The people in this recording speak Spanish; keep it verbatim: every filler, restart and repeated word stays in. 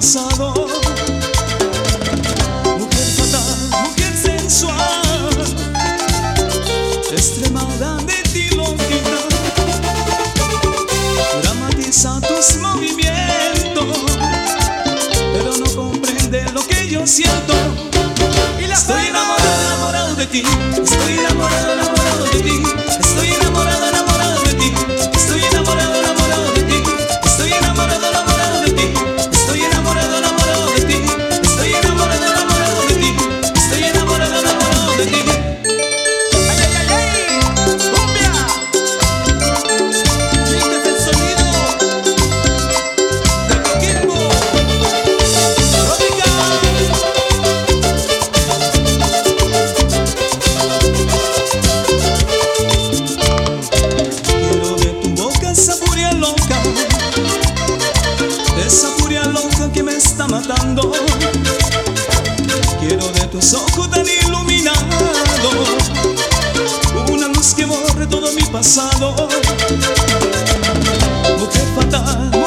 pasado. Mujer fatal, mujer sensual, extremada de ti longita, dramatiza tus movimientos, pero no comprende lo que yo siento. Estoy enamorado, enamorado de ti. Estoy enamorado, enamorado de ti. Estoy enamorado, enamorado de ti. Estoy enamorado, enamorado de ti. Estoy enamorado, enamorado de ti. Estoy enamorado, enamorado de ti. Estoy enamorado, enamorado de ti. Estoy enamorado, enamorado de ti. ¡Ay, ay, ay, ay! ¡Cumbia! Y este es el sonido del Coquimbo Tropical. Esa furia loca que me está matando. Quiero de tus ojos tan iluminados una luz que borre todo mi pasado. Mujer fatal,